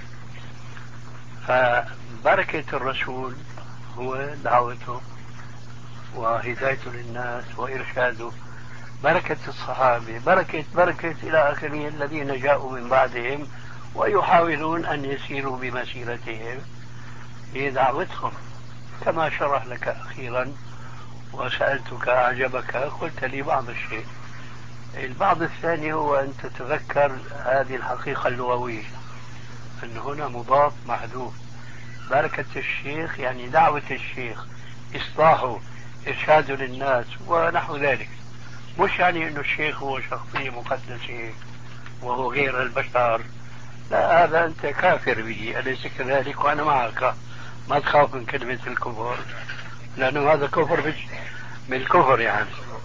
فبركة الرسول هو دعوته وهدايته للناس وإرشاده، بركة الصحابة، بركة بركة إلى آخره الذين جاءوا من بعدهم ويحاولون أن يسيروا بمسيرتهم هي دعوتهم. كما شرح لك أخيرا وسألتك أعجبك قلت لي بعض الشيء. البعض الثاني هو أن تتذكر هذه الحقيقة اللغوية أن هنا مضاف محذوف. بركة الشيخ يعني دعوة الشيخ، إصلاحه، إرشاده للناس ونحو ذلك. مش يعني أن الشيخ هو شخصية مقدسة وهو غير البشر، لا، هذا أنت كافر به، أليس كذلك؟ وأنا معك، ما تخاف من كلمة الكفر لأنه هذا كفر بالكفر يعني.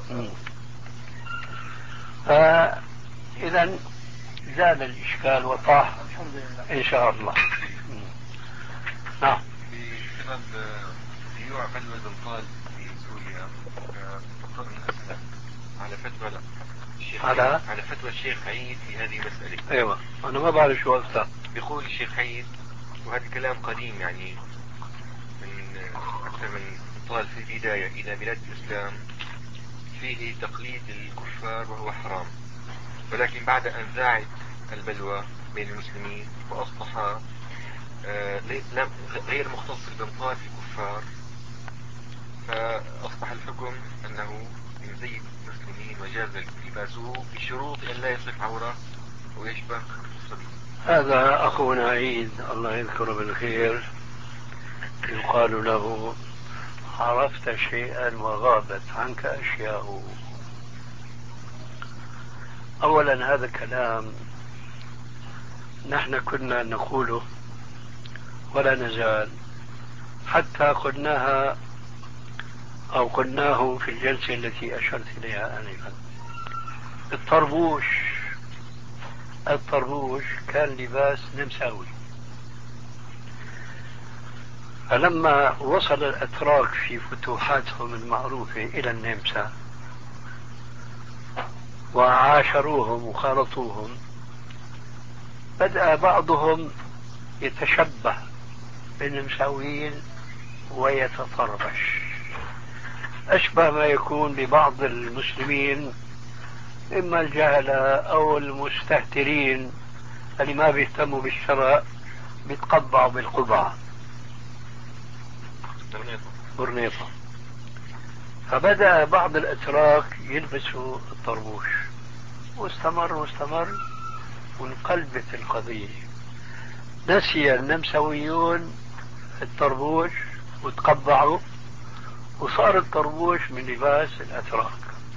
فإذا زال الإشكال وطاح إن شاء الله. نعم. بسبب شيوع بلوى البنطال في سوريا فقط من أسئلة على فتوى الشيخ على على فتوى الشيخ عيد في هذه المسألة. أيوة أنا ما بعرف شو وقتها. بيقول الشيخ عيد، وهذا الكلام قديم يعني من أكثر من طال في البداية إلى بلاد الإسلام، فيه تقليد للكفار وهو حرام، ولكن بعد أن ذاعت البلوى بين المسلمين وأصبح آه غير مختص البنطال في الكفار، فأصبح الحكم أنه من زي المسلمين وجاز لباسه بشروط أن لا يصف عورة ويشبه الصبي. هذا أخونا عيد الله يذكره بالخير يقال له عرفت شيئا وغابت عنك أشياء. أولا هذا كلام نحن كنا نقوله ولا نزال، حتى قلناها أو قلناه في الجلسة التي أشرت إليها آنفا. الطربوش الطربوش كان لباس نمساوي، فلما وصل الأتراك في فتوحاتهم المعروفة إلى النمسا وعاشروهم وخالطوهم بدأ بعضهم يتشبه بالنمساويين ويتطربش، أشبه ما يكون ببعض المسلمين إما الجهلة أو المستهترين اللي ما بيهتموا بالشرع بيتقبعوا بالقبعة برنيطة. فبدأ بعض الأتراك يلبسوا الطربوش، واستمر واستمر وانقلبت القضية. نسي النمساويون الطربوش وتقبعوا، وصار الطربوش من لباس الأتراك.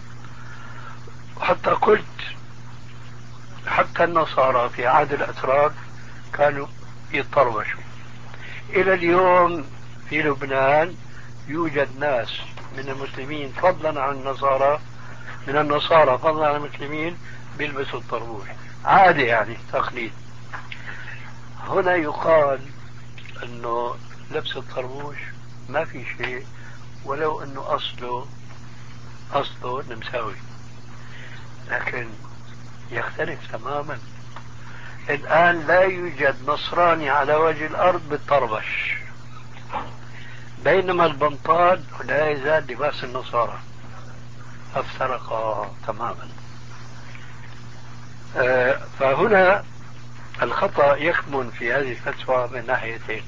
وحتى قلت حتى النصارى في عهد الأتراك كانوا يتطربشوا. إلى اليوم في لبنان يوجد ناس من المسلمين فضلا عن النصارى من النصارى فضلا عن المسلمين بيلبسوا الطربوش عادي، يعني تقليد. هنا يقال انه لبس الطربوش ما في شيء ولو انه اصله اصله نمساوي، لكن يختلف تماما. الان لا يوجد نصراني على وجه الارض بالطربش، بينما البنطال لا يزال لباس النصارى، افترقا تماما. آه فهنا الخطأ يكمن في هذه الفتوى من ناحيتين.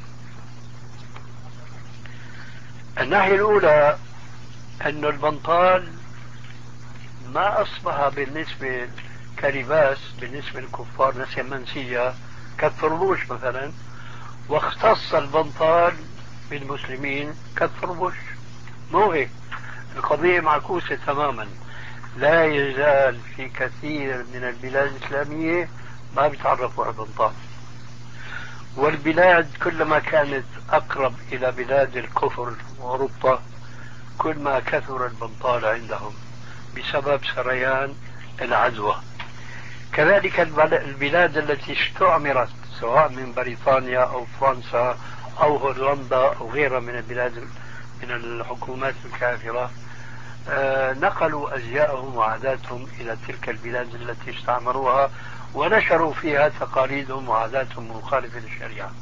الناحية الأولى أن البنطال ما أصبح بالنسبة كلباس بالنسبة للكفار نسيا منسية كالطربوش مثلا، واختص البنطال بالمسلمين كالطربوش. مو هيك، القضية معكوسة تماما. لا يزال في كثير من البلاد الإسلامية ما بيتعرفوا على البنطال، والبلاد كلما كانت أقرب إلى بلاد الكفر وأوروبا كل ما كثر البنطال عندهم بسبب سريان العدوى. كذلك البلاد التي استعمرت سواء من بريطانيا أو فرنسا أو هولندا أو غيرها من البلاد من الحكومات الكافرة آه نقلوا أزياءهم وعاداتهم إلى تلك البلاد التي استعمروها ونشروا فيها تقاليدهم وعاداتهم المخالفة للشريعة.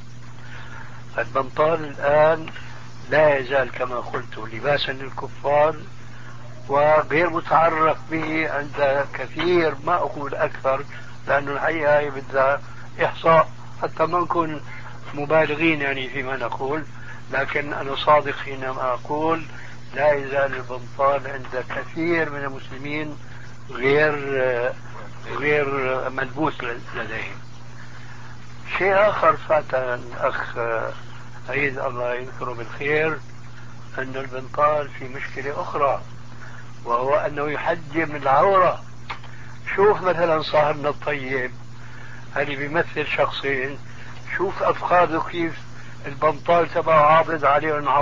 البنطال الآن لا يزال كما قلت لباسا للكفار وغير متعرف به عند كثير، ما أقول أكثر لأنه الحقيقة هي بدها إحصاء حتى ما نكون مبالغين يعني فيما نقول، لكن أنا صادق حينما أقول لا يزال البنطال عند كثير من المسلمين غير غير ملبوس لديهم. شيء آخر فات الأخ عيد الله يذكره بالخير، أن البنطال في مشكلة أخرى وهو أنه يحجم العورة. شوف مثلا صاحبنا الطيب اللي بيمثل شخصين، شوف أفخاذه كيف البنطال تبعه عابد عليه انعض،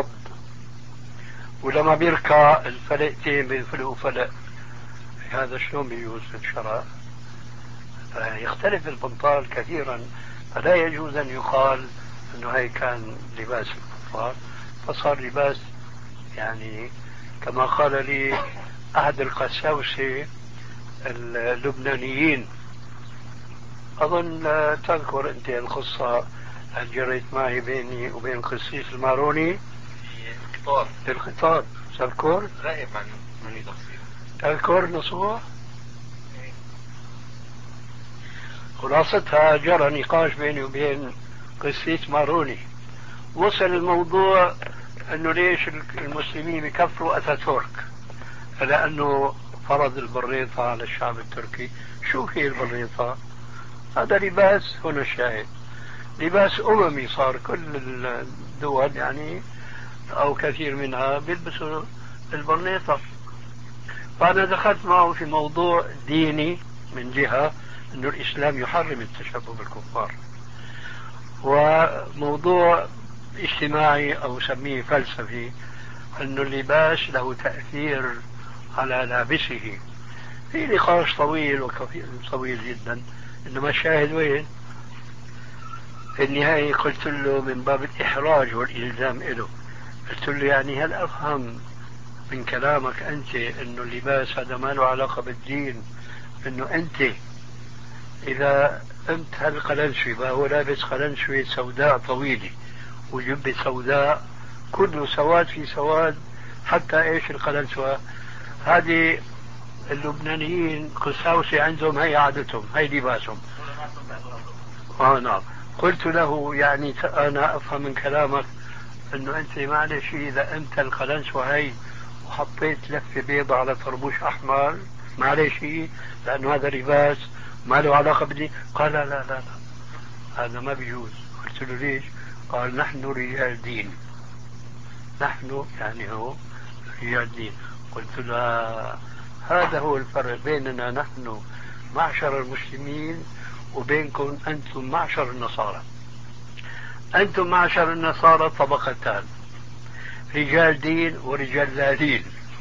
ولما بيركع الفلقتين بينفلقوا فلق. هذا شلون بيجوز في الشرع؟ يختلف البنطال كثيرا، فلا يجوز أن يقال أنه هي كان لباس الكفار فصار لباس، يعني كما قال لي أحد القساوسة اللبنانيين، أظن تذكر أنت القصة اللي جريت معي بيني وبين قسيس الماروني الخطاب الخطاب تذكر؟ غائب عن من تفصيل تذكر نصوح؟ خلاصتها جرى نقاش بيني وبين قسيس ماروني، وصل الموضوع انه ليش المسلمين يكفروا اتاتورك لانه فرض البريطة على الشعب التركي. شو هي البريطة؟ هذا لباس، هنا الشاهد، لباس اممي، صار كل الدول يعني او كثير منها بيلبسوا البرنيطة. فانا دخلت معه في موضوع ديني من جهة انه الاسلام يحرم التشبه بالكفار، وموضوع اجتماعي او سميه فلسفي انه اللباس له تأثير على لابسه. في نقاش طويل وكثير طويل جدا، انما الشاهد وين؟ في النهاية قلت له من باب الإحراج والإلزام له، قلت له يعني هل أفهم من كلامك أنت أنه اللباس هذا ما له علاقة بالدين انه انت اذا قمت هالقلنسوي ما هو لابس قلنسوي سوداء طويلة وجبة سوداء كله سواد في سواد، حتى ايش القلنسوة هذه اللبنانيين قساوسة عندهم، هي عادتهم، هي لباسهم. اه نعم. قلت له يعني انا افهم من كلامك انه انت معلش اذا انت القلنسوة هي وحطيت لفة بيضة على طربوش احمر معلش لانه هذا لباس ما له علاقة بدي. قال لا لا لا, لا. هذا ما بيجوز. قلت له ليش؟ قال نحن رجال دين. نحن يعني هو رجال دين. قلت له هذا هو الفرق بيننا نحن معشر المسلمين وبينكم أنتم معشر النصارى. أنتم معشر النصارى طبقتان، رجال دين ورجال لا دين.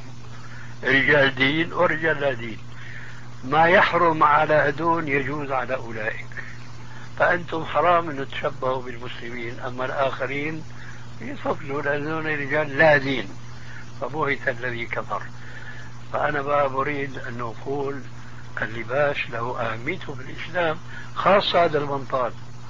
رجال دين ورجال لا دين، ما يحرم على هدون يجوز على أولئك، فأنتم حرام أن تشبهوا بالمسلمين، أما الآخرين يصفلوا لأنهم رجال لا دين، فبهت الذي كفر. فأنا بقى أريد أن أقول اللباس له أهميته في الإسلام، خاصة هذا البنطال.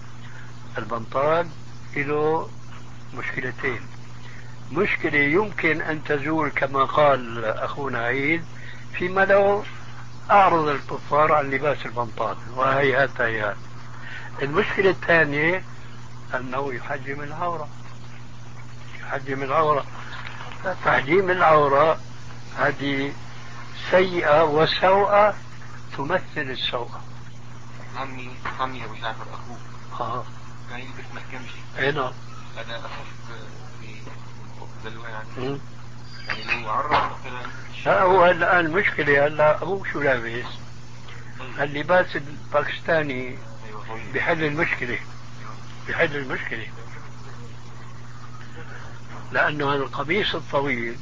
البنطال له مشكلتين. مشكلة يمكن أن تزول كما قال أخونا عيد فيما لو أعرض الكفار عن لباس البنطال، وهيهات هيهات. المشكلة الثانية أنه يحجم العورة. يحجم العورة. تحجيم العورة هذه سيئة، وسوءة تمثل السوءة. عمي عمي أبو جعفر أخوه آه. كان يلبس محكمشي. أي نعم. أنا أخف في دلوة يعني. يعني لو عرض مثلا. لا هو الآن المشكلة هلا أبوه شو لابس؟ اللباس الباكستاني بحل المشكلة. بحل المشكلة لأنه القميص الطويل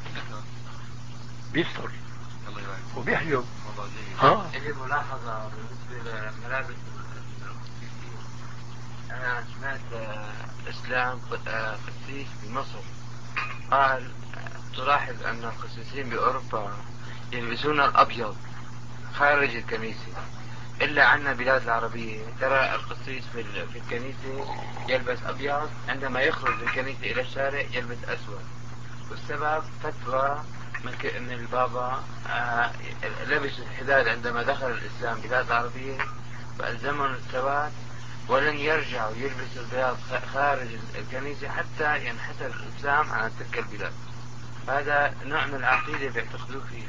بيستر وبيحجب. ها؟ هذه ملاحظة بالنسبة لملابس القسيسين. أنا سمعت إسلام قسيس بمصر قال تلاحظ أن القسيسين بأوروبا يلبسون الأبيض خارج الكنيسة، إلا عنا بلاد العربية ترى القسيس في الكنيسة يلبس أبيض، عندما يخرج من الكنيسة إلى الشارع يلبس أسود. والسبب فتوى من البابا آه لبس الحداد عندما دخل الإسلام بلاد العربية فألزمهم السواد، ولن يرجعوا يلبسوا البياض خارج الكنيسة حتى ينحسر الإسلام عن تلك البلاد. هذا نوع من العقيدة بيعتقدوه فيه.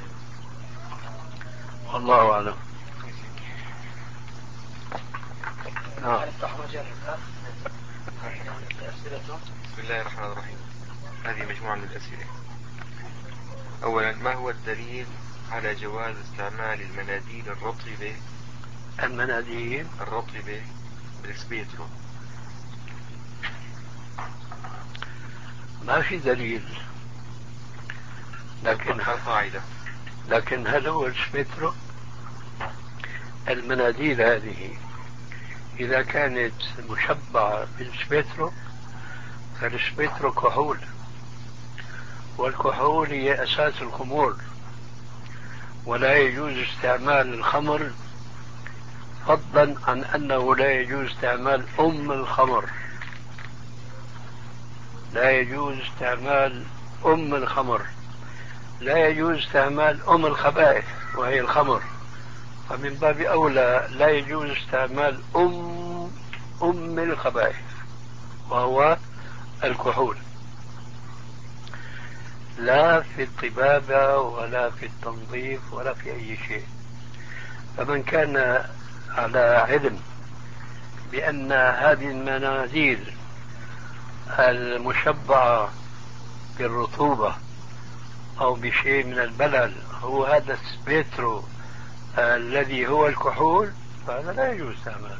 والله أعلم. بسم الله الرحمن الرحيم. هذه مجموعة من الأسئلة. أولا، ما هو الدليل على جواز استعمال المناديل الرطبة المناديل الرطبة بالسبيترو؟ ما في دليل، لكن قاعدة. لكن هل هو السبيترو؟ المناديل هذه إذا كانت مشبعة بالسبيترو فالسبيترو كحول، والكحول هي أساس الخمور، ولا يجوز استعمال الخمر، فضلا عن أنه لا يجوز استعمال أم الخمر. لا يجوز استعمال أم الخمر، لا يجوز استعمال أم الخبائث وهي الخمر، فمن باب أولى لا يجوز استعمال أم أم الخبائث وهو الكحول، لا في الطبابة ولا في التنظيف ولا في أي شيء. فمن كان على علم بأن هذه المناديل المشبعة بالرطوبة أو بشيء من البلل هو هذا السبيترو الذي هو الكحول، فهذا لا يجوز استعماله.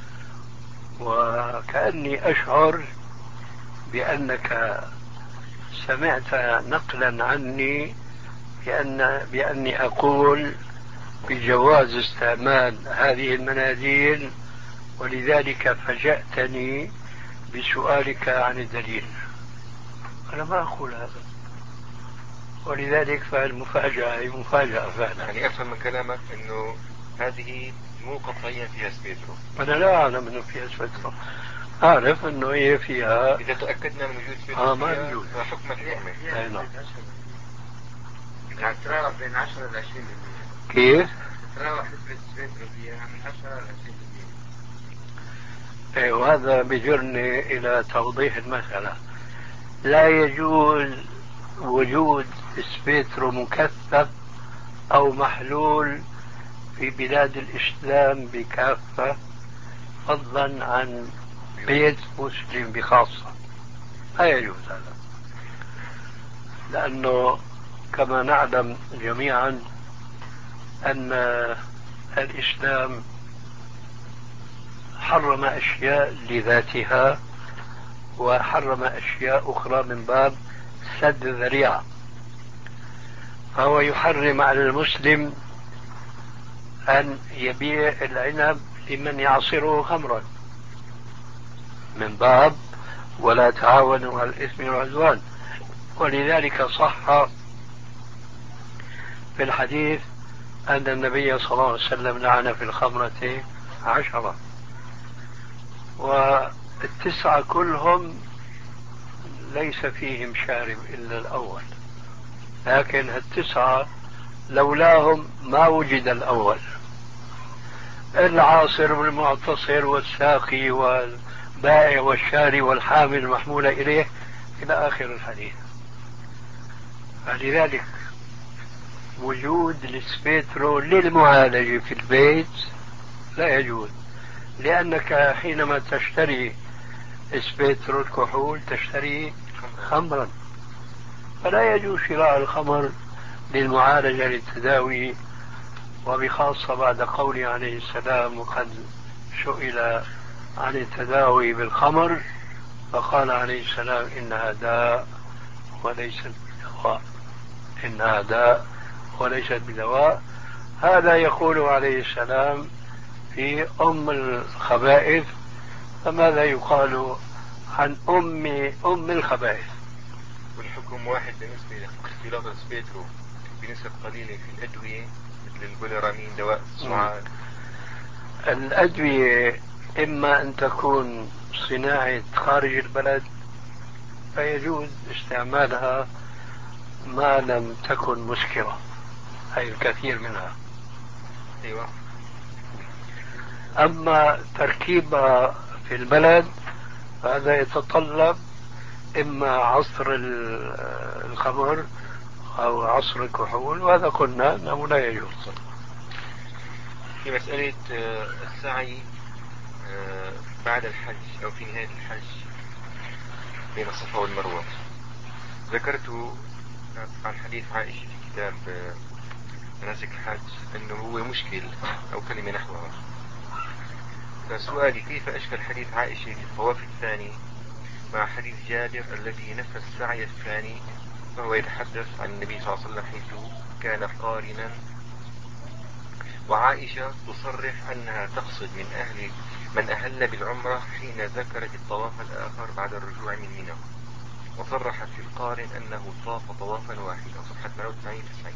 وكأني أشعر بأنك سمعت نقلا عني بأن بأني أقول بجواز استعمال هذه المناديل، ولذلك فجأتني بسؤالك عن الدليل. أنا ما أقول هذا، ولذلك فالمفاجأة هي مفاجأة فعلا. يعني أفهم من كلامك أنه هذه مو قطعيا فيها سبيترو. أنا لا أعلم أنه فيها سبيترو، أعرف أنه هي فيها. إذا تأكدنا من وجود سبيترو آه ما يوجد فحكم الحكمة. أي نعم. يعني تتراوح بين عشرة إلى عشرين بالمئة. كيف؟ تتراوح نسبة السبيترو فيها من عشرة إلى عشرين بالمئة. إيه، وهذا بيجرني إلى توضيح المسألة. لا يجوز وجود سبيترو مكثف أو محلول في بلاد الإسلام بكافة، فضلا عن بيت مسلم بخاصة. لا يجوز هذا، لأنه كما نعلم جميعا أن الإسلام حرم أشياء لذاتها وحرم أشياء أخرى من باب سد الذريعة. فهو يحرم على المسلم أن يبيع العنب لمن يعصره خمرا من باب ولا تعاونوا على الإثم والعدوان. ولذلك صح في الحديث أن النبي صلى الله عليه وسلم لعن في الخمرة عشرة، والتسعة كلهم ليس فيهم شارب إلا الأول، لكن التسعة لولاهم ما وجد الأول، العاصر والمعتصر والساقي والبائع والشاري والحامل المحمول إليه إلى آخر الحديث. فلذلك وجود السبيترو للمعالجة في البيت لا يجوز، لأنك حينما تشتري سبيترو الكحول تشتري خمرا، فلا يجوز شراء الخمر للمعالجة للتداوي، وبخاصة بعد قوله عليه السلام وقد سئل عن التداوي بالخمر فقال عليه السلام إنها داء وليست بدواء، إنها داء وليست بدواء. هذا يقول عليه السلام في أم الخبائث، فماذا يقال عن أم أم الخبائث؟ والحكم واحد بالنسبة لاختلاط السبيترو بنسب قليلة في الأدوية مثل البوليرامين دواء السعال. الأدوية إما أن تكون صناعة خارج البلد فيجوز استعمالها ما لم تكن مسكرة، أي الكثير منها. أيوة. أما تركيبها في البلد هذا يتطلب إما عصر الخمر أو عصر الكحول، وهذا قلنا أنه لا يجوز. في مسألة السعي بعد الحج أو في نهاية الحج بين الصفا والمروة، ذكرت عن حديث عائشة في كتاب مناسك الحج أنه هو مشكل أو كلمة نحوها. فسؤالي كيف أشكل حديث عائشة في الطواف الثاني مع حديث جابر الذي نفى السعي الثاني، فهو يتحدث عن النبي صلى الله عليه وسلم حيث كان قارنا، وعائشة تصرح أنها تقصد من أهل من أهل بالعمرة حين ذكرت الطواف الآخر بعد الرجوع من منى، وصرحت في القارن أنه طاف طوافا واحدا. صفحة ثمانية وتسعين تسعين.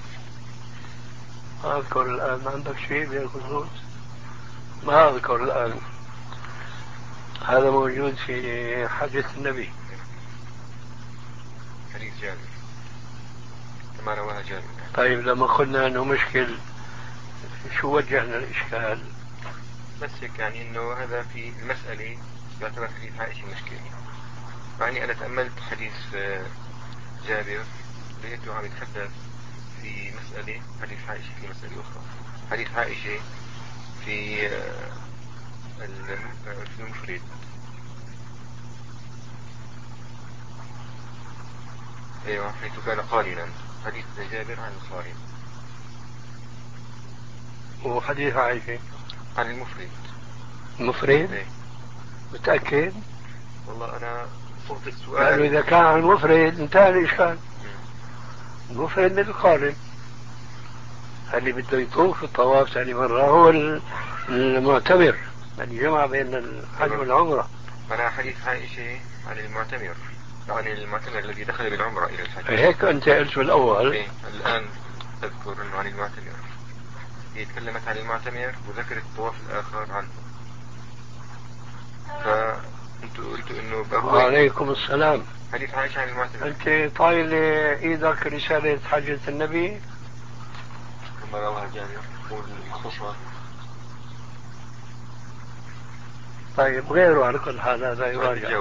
ما أذكر الآن، عندك شيء بخصوص؟ ما أذكر الآن. هذا موجود في حديث النبي، حديث جابر كما رواها جابر. طيب لما قلنا أنه مشكل شو وجهنا الإشكال؟ بس هيك يعني أنه هذا في المسألة يعتبر حديث عائشة مشكلة. يعني أنا تأملت حديث جابر لقيته عم يتحدث في مسألة، حديث عائشة في مسألة أخرى. حديث عائشة في في المفرد، أيوة، حيث كان قارنا. حديث جابر عن القارن، وحديث عائشة عن المفرد. المفرد؟ ايه. متأكد؟ والله أنا صوت السؤال لأنه إذا كان عن المفرد انتهى الإشكال. المفرد من القارن، اللي بده يطوف الطواف ثاني مرة هو المعتمر، يعني جمع بين الحج والعمرة. أنا حديث عائشة عن المعتمر، عن المعتمر الذي دخل بالعمرة إلى الحج. هيك أنت قلت بالأول. إيه الآن أذكر أنه عن المعتمر. هي تكلمت عن المعتمر وذكرت الطواف الآخر عنه، فأنتوا قلتوا إنه هو. وعليكم السلام. حديث عائشة عن المعتمر. أنت طايل إيدك رسالة حجة النبي؟ كما رواها جابر والخصوصا. طيب غيره على كل حال هذا يراجع.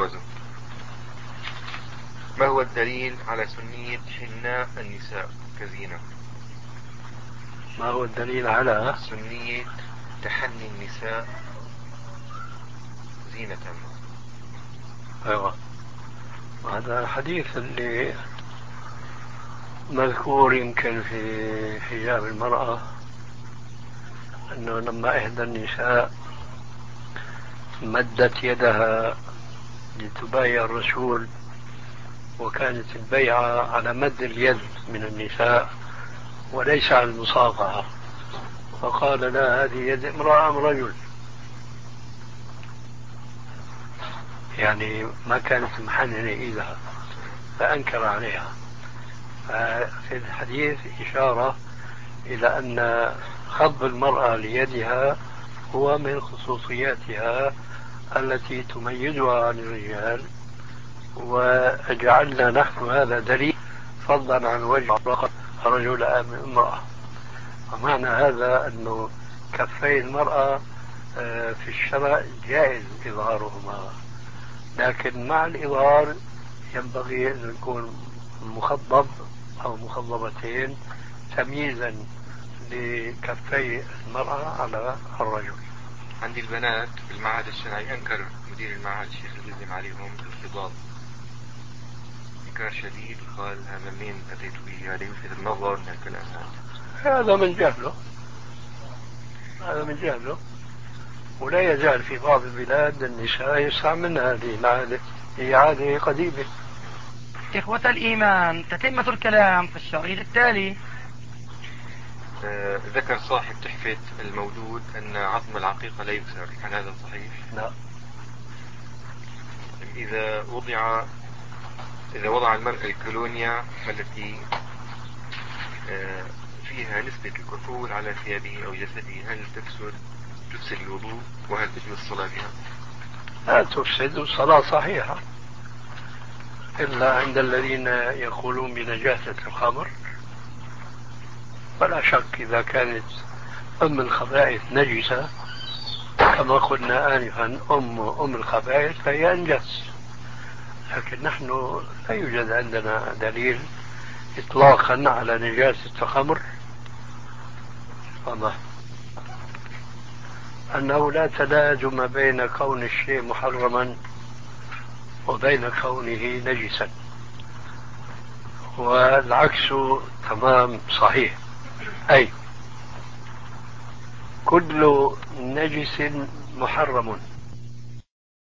ما هو الدليل على سنية حناء النساء كزينة؟ ما هو الدليل على سنية تحني النساء زينة؟ ايوه، هذا الحديث اللي مذكور يمكن في حجاب المرأة، انه لما احدى النساء مدت يدها لتبايع الرسول، وكانت البيعة على مد اليد من النساء وليس على المصافحة، فقال لا، هذه يد امرأة أم رجل، يعني ما كانت محننة إيدها، فأنكر عليها. ففي الحديث إشارة إلى أن خض المرأة ليدها هو من خصوصياتها التي تميزها عن الرجال، وجعلنا نحن هذا دليل فضلا عن وجه رجل أم امرأة. ومعنى هذا أنه كفي المرأة في الشرع جائز إظهارهما، لكن مع الإظهار ينبغي أن يكون مخضب أو مخضبتين تمييزا لكفي المرأة على الرجل. عندي البنات في المعهد الشرعي أنكر مدير المعهد الشيخ الجزم عليهم الخضاب إنكار شديد، قال هذا مين أتيت به، هذا يلفت النظر من الكلام هذا. هذا من جهله، هذا من جهله. ولا يزال في بعض البلاد النساء يستعملن هذه العادة، هي عادة قديمة. إخوة الإيمان، تتمة الكلام في الشريط التالي. آه ذكر صاحب تحفة المولود أن عظم العقيقة لا يكسر، هل هذا صحيح؟ لا. إذا وضع إذا وضع المرء الكولونيا التي آه فيها نسبة الكحول على ثيابه أو جسده، هل تفسد تفسد الوضوء، وهل تجوز الصلاة بها؟ لا تفسد، الصلاة صحيحة، إلا عند الذين يقولون بنجاسة الخمر. فلا شك إذا كانت أم الخبائث نجسة كما قلنا آنفا أم أم الخبائث فهي أنجس، لكن نحن لا يوجد عندنا دليل إطلاقا على نجاسة الخمر. واضح أنه لا تلازم بين كون الشيء محرما وبين كونه نجسا، والعكس تمام صحيح، أي كل نجس محرم